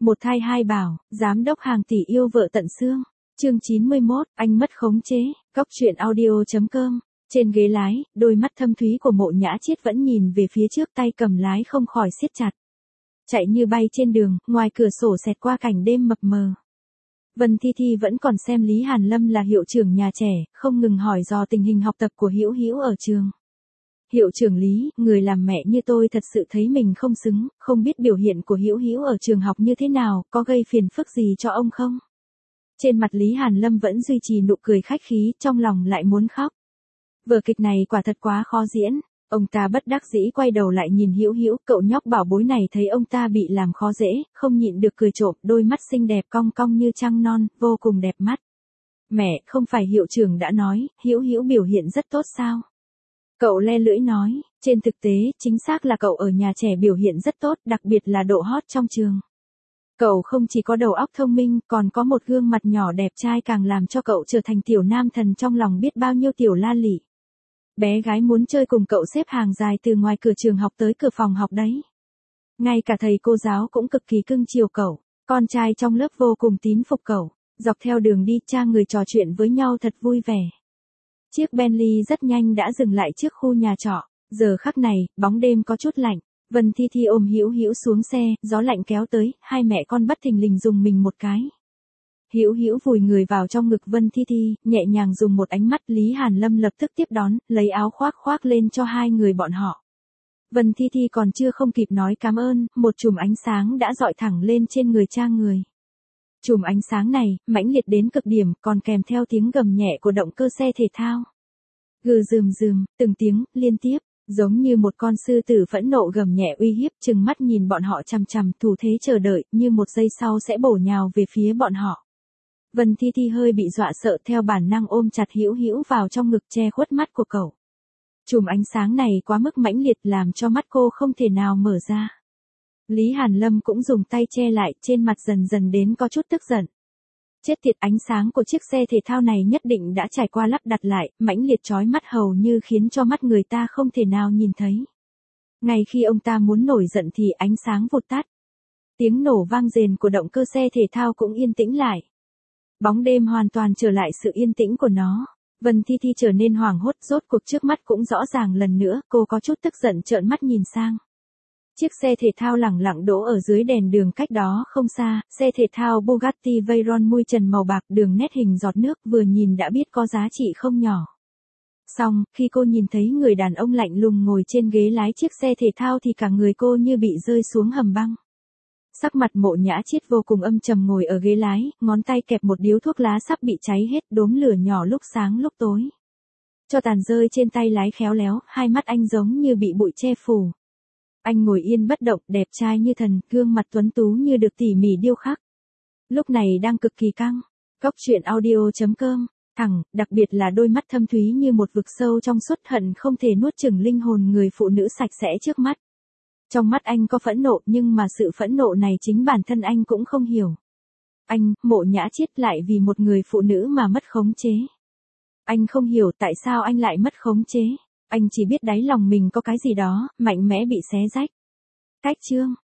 Một thai hai bảo, giám đốc hàng tỷ yêu vợ tận xương. Chương 91, anh mất khống chế. Cóc truyện audio.com. Trên ghế lái, đôi mắt thâm thúy của Mộ Nhã Chiết vẫn nhìn về phía trước, tay cầm lái không khỏi siết chặt. Chạy như bay trên đường, ngoài cửa sổ xẹt qua cảnh đêm mập mờ. Vân Thi Thi vẫn còn xem Lý Hàn Lâm là hiệu trưởng nhà trẻ, không ngừng hỏi dò tình hình học tập của Hữu Hữu ở trường. Hiệu trưởng Lý, người làm mẹ như tôi thật sự thấy mình không xứng, không biết biểu hiện của Hữu Hữu ở trường học như thế nào, có gây phiền phức gì cho ông không? Trên mặt Lý Hàn Lâm vẫn duy trì nụ cười khách khí, trong lòng lại muốn khóc. Vở kịch này quả thật quá khó diễn. Ông ta bất đắc dĩ quay đầu lại nhìn Hữu Hữu, cậu nhóc bảo bối này thấy ông ta bị làm khó dễ, không nhịn được cười trộm, đôi mắt xinh đẹp cong cong như trăng non, vô cùng đẹp mắt. Mẹ, không phải hiệu trưởng đã nói, Hữu Hữu biểu hiện rất tốt sao? Cậu le lưỡi nói, trên thực tế, chính xác là cậu ở nhà trẻ biểu hiện rất tốt, đặc biệt là độ hot trong trường. Cậu không chỉ có đầu óc thông minh, còn có một gương mặt nhỏ đẹp trai càng làm cho cậu trở thành tiểu nam thần trong lòng biết bao nhiêu tiểu la lị. Bé gái muốn chơi cùng cậu xếp hàng dài từ ngoài cửa trường học tới cửa phòng học đấy. Ngay cả thầy cô giáo cũng cực kỳ cưng chiều cậu, con trai trong lớp vô cùng tín phục cậu. Dọc theo đường đi, cha người trò chuyện với nhau thật vui vẻ. Chiếc Bentley rất nhanh đã dừng lại trước khu nhà trọ. Giờ khắc này, bóng đêm có chút lạnh. Vân Thi Thi ôm Hữu Hữu xuống xe, gió lạnh kéo tới, hai mẹ con bất thình lình dùng mình một cái. Hữu Hữu vùi người vào trong ngực Vân Thi Thi, nhẹ nhàng dùng một ánh mắt. Lý Hàn Lâm lập tức tiếp đón, lấy áo khoác lên cho hai người bọn họ. Vân Thi Thi còn chưa không kịp nói cảm ơn, một chùm ánh sáng đã dọi thẳng lên trên người cha người. Chùm ánh sáng này, mãnh liệt đến cực điểm, còn kèm theo tiếng gầm nhẹ của động cơ xe thể thao. Gừ rườm, từng tiếng, liên tiếp, giống như một con sư tử phẫn nộ gầm nhẹ uy hiếp, trừng mắt nhìn bọn họ chằm chằm, thủ thế chờ đợi, như một giây sau sẽ bổ nhào về phía bọn họ. Vân Thi Thi hơi bị dọa sợ, theo bản năng ôm chặt Hữu Hữu vào trong ngực che khuất mắt của cậu. Chùm ánh sáng này quá mức mãnh liệt làm cho mắt cô không thể nào mở ra. Lý Hàn Lâm cũng dùng tay che lại, trên mặt dần dần đến có chút tức giận. Chết tiệt, ánh sáng của chiếc xe thể thao này nhất định đã trải qua lắp đặt lại, mãnh liệt chói mắt hầu như khiến cho mắt người ta không thể nào nhìn thấy. Ngay khi ông ta muốn nổi giận thì ánh sáng vụt tắt. Tiếng nổ vang rền của động cơ xe thể thao cũng yên tĩnh lại. Bóng đêm hoàn toàn trở lại sự yên tĩnh của nó. Vân Thi Thi trở nên hoảng hốt, rốt cuộc trước mắt cũng rõ ràng lần nữa, cô có chút tức giận trợn mắt nhìn sang. Chiếc xe thể thao lẳng lặng đỗ ở dưới đèn đường cách đó không xa, xe thể thao Bugatti Veyron mui trần màu bạc, đường nét hình giọt nước, vừa nhìn đã biết có giá trị không nhỏ. Xong, khi cô nhìn thấy người đàn ông lạnh lùng ngồi trên ghế lái chiếc xe thể thao thì cả người cô như bị rơi xuống hầm băng. Sắc mặt Mộ Nhã Chiết vô cùng âm trầm ngồi ở ghế lái, ngón tay kẹp một điếu thuốc lá sắp bị cháy hết, đốm lửa nhỏ lúc sáng lúc tối. Cho tàn rơi trên tay lái khéo léo, hai mắt anh giống như bị bụi che phủ. Anh ngồi yên bất động, đẹp trai như thần, gương mặt tuấn tú như được tỉ mỉ điêu khắc. Lúc này đang cực kỳ căng. Cóc truyện audio.com. Thẳng, đặc biệt là đôi mắt thâm thúy như một vực sâu trong suốt, hận không thể nuốt chửng linh hồn người phụ nữ sạch sẽ trước mắt. Trong mắt anh có phẫn nộ, nhưng mà sự phẫn nộ này chính bản thân anh cũng không hiểu. Anh, Mộ Nhã Chiết, lại vì một người phụ nữ mà mất khống chế. Anh không hiểu tại sao anh lại mất khống chế. Anh chỉ biết đáy lòng mình có cái gì đó, mạnh mẽ bị xé rách. Cách chương.